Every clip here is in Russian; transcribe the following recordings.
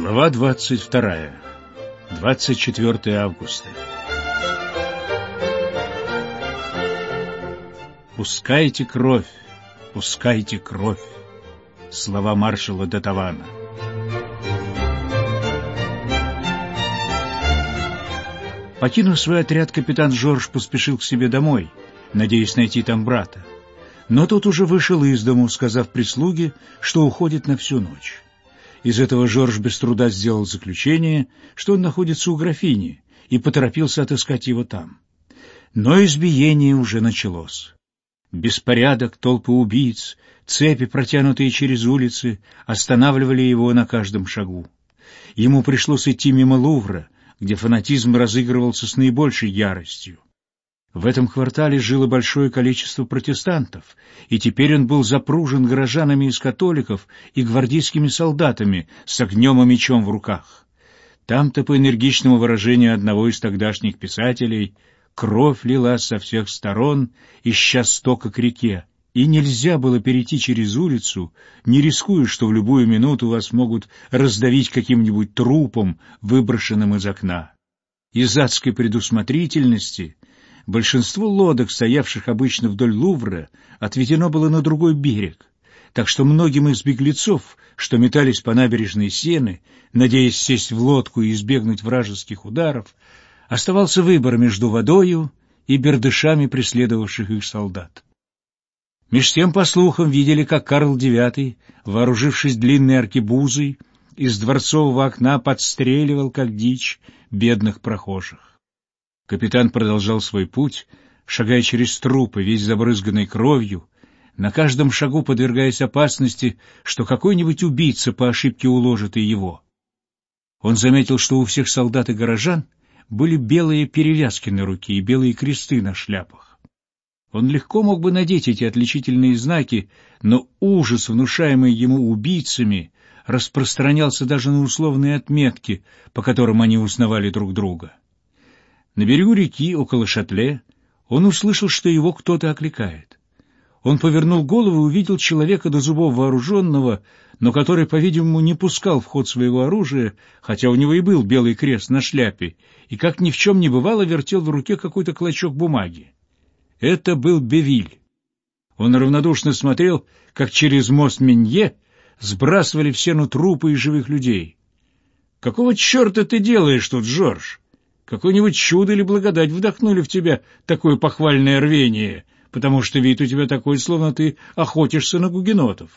Глава 22. 24 августа. «Пускайте кровь, пускайте кровь» — слова маршала де Тавана. Покинув свой отряд, капитан Жорж поспешил к себе домой, надеясь найти там брата. Но тот уже вышел из дому, сказав прислуге, что уходит на всю ночь. Из этого Жорж без труда сделал заключение, что он находится у графини, и поторопился отыскать его там. Но избиение уже началось. Беспорядок, толпы убийц, цепи, протянутые через улицы, останавливали его на каждом шагу. Ему пришлось идти мимо Лувра, где фанатизм разыгрывался с наибольшей яростью. В этом квартале жило большое количество протестантов, и теперь он был запружен горожанами из католиков и гвардейскими солдатами с огнем и мечом в руках. Там-то, по энергичному выражению одного из тогдашних писателей, кровь лилась со всех сторон, ища стока к реке, и нельзя было перейти через улицу, не рискуя, что в любую минуту вас могут раздавить каким-нибудь трупом, выброшенным из окна. Из адской предусмотрительности большинство лодок, стоявших обычно вдоль Лувра, отведено было на другой берег, так что многим из беглецов, что метались по набережной Сены, надеясь сесть в лодку и избегнуть вражеских ударов, оставался выбор между водою и бердышами преследовавших их солдат. Меж тем, по слухам, видели, как Карл IX, вооружившись длинной аркебузой, из дворцового окна подстреливал, как дичь, бедных прохожих. Капитан продолжал свой путь, шагая через трупы, весь забрызганный кровью, на каждом шагу подвергаясь опасности, что какой-нибудь убийца по ошибке уложит и его. Он заметил, что у всех солдат и горожан были белые перевязки на руке и белые кресты на шляпах. Он легко мог бы надеть эти отличительные знаки, но ужас, внушаемый ему убийцами, распространялся даже на условные отметки, по которым они узнавали друг друга. На берегу реки, около Шатле, он услышал, что его кто-то окликает. Он повернул голову и увидел человека до зубов вооруженного, но который, по-видимому, не пускал в ход своего оружия, хотя у него и был белый крест на шляпе, и, как ни в чем не бывало, вертел в руке какой-то клочок бумаги. Это был Бевиль. Он равнодушно смотрел, как через мост Менье сбрасывали в сену трупы и живых людей. «Какого черта ты делаешь тут, Жорж? Какое-нибудь чудо или благодать вдохнули в тебя такое похвальное рвение, потому что вид у тебя такой, словно ты охотишься на гугенотов.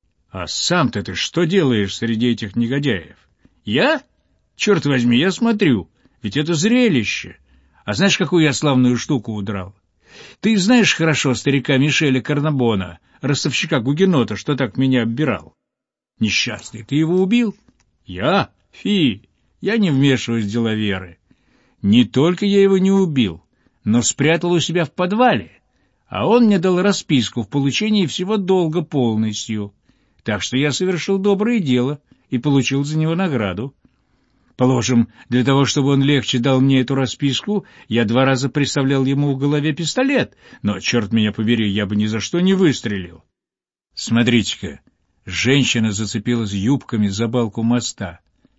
А сам-то ты что делаешь среди этих негодяев? Я? Черт возьми, я смотрю, ведь это зрелище. А знаешь, какую я славную штуку удрал? Ты знаешь хорошо старика Мишеля Карнабона, ростовщика гугенота, что так меня оббирал? Несчастный, ты его убил? Я? Фи, я не вмешиваюсь в дела веры. Не только я его не убил, но спрятал у себя в подвале, а он мне дал расписку в получении всего долга полностью, так что я совершил доброе дело и получил за него награду. Положим, для того, чтобы он легче дал мне эту расписку, я 2 раза приставлял ему в голове пистолет, но, черт меня побери, я бы ни за что не выстрелил. Смотрите-ка, женщина зацепилась юбками за балку моста.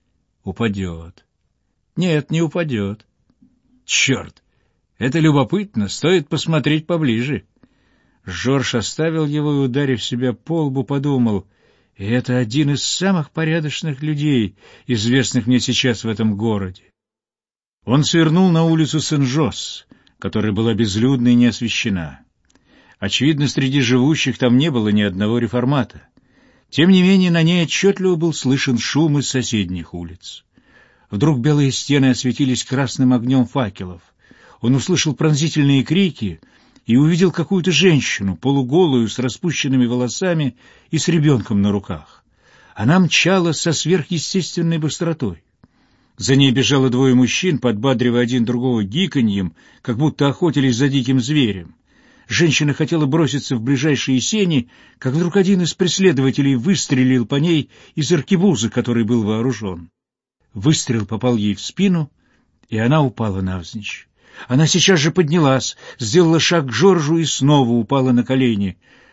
Упадет. Нет, не упадет. Черт! Это любопытно, стоит посмотреть поближе. Жорж оставил его и, ударив себя по лбу, подумал, и это один из самых порядочных людей, известных мне сейчас в этом городе. Он свернул на улицу Сен-Жос, которая была безлюдна и не освещена. Очевидно, среди живущих там не было ни одного реформата. Тем не менее, на ней отчетливо был слышен шум из соседних улиц. Вдруг белые стены осветились красным огнем факелов. Он услышал пронзительные крики и увидел какую-то женщину, полуголую, с распущенными волосами и с ребенком на руках. Она мчалась со сверхъестественной быстротой. За ней бежало 2 мужчин, подбадривая один другого гиканьем, как будто охотились за диким зверем. Женщина хотела броситься в ближайшие сени, как вдруг один из преследователей выстрелил по ней из аркебузы, которой был вооружен. Выстрел попал ей в спину, и она упала навзничь. Она сейчас же поднялась, сделала шаг к Жоржу и снова упала на колени.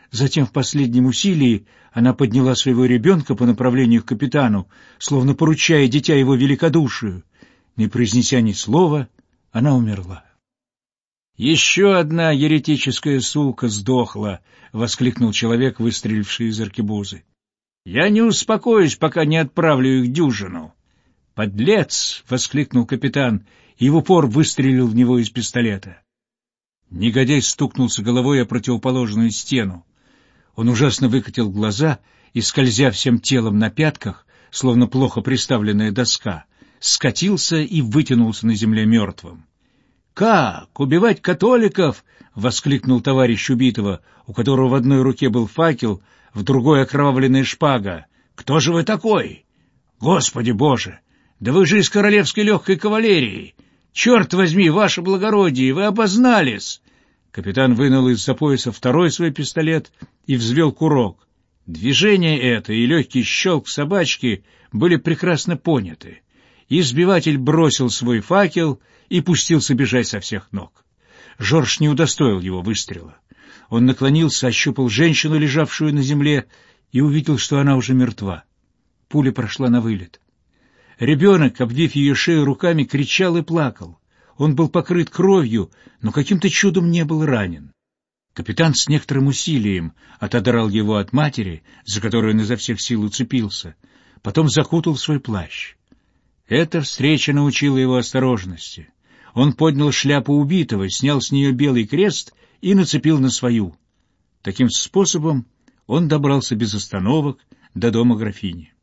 Затем в последнем усилии она подняла своего ребенка по направлению к капитану, словно поручая дитя его великодушию. Не произнеся ни слова, она умерла. «Еще одна еретическая сука сдохла!» — воскликнул человек, выстреливший из аркебузы. «Я не успокоюсь, пока не отправлю их дюжину». «Подлец!» — воскликнул капитан и в упор выстрелил в него из пистолета. Негодяй стукнулся головой о противоположную стену. Он ужасно выкатил глаза и, скользя всем телом на пятках, словно плохо приставленная доска, скатился и вытянулся на земле мертвым. «Как? Убивать католиков?» — воскликнул товарищ убитого, у которого в одной руке был факел, в другой окровавленная шпага. «Кто же вы такой? Господи Боже! Да вы же из королевской легкой кавалерии! Черт возьми, ваше благородие, вы опознались!» Капитан вынул из-за пояса второй свой пистолет и взвел курок. Движение это и легкий щелк собачки были прекрасно поняты. Избиватель бросил свой факел и пустился бежать со всех ног. Жорж не удостоил его выстрела. Он наклонился, ощупал женщину, лежавшую на земле, и увидел, что она уже мертва. Пуля прошла на вылет. Ребенок, обвив ее шею руками, кричал и плакал. Он был покрыт кровью, но каким-то чудом не был ранен. Капитан с некоторым усилием отодрал его от матери, за которую он изо всех сил уцепился, потом закутал в свой плащ. Эта встреча научила его осторожности. Он поднял шляпу убитого, снял с нее белый крест и нацепил на свою. Таким способом он добрался без остановок до дома графини.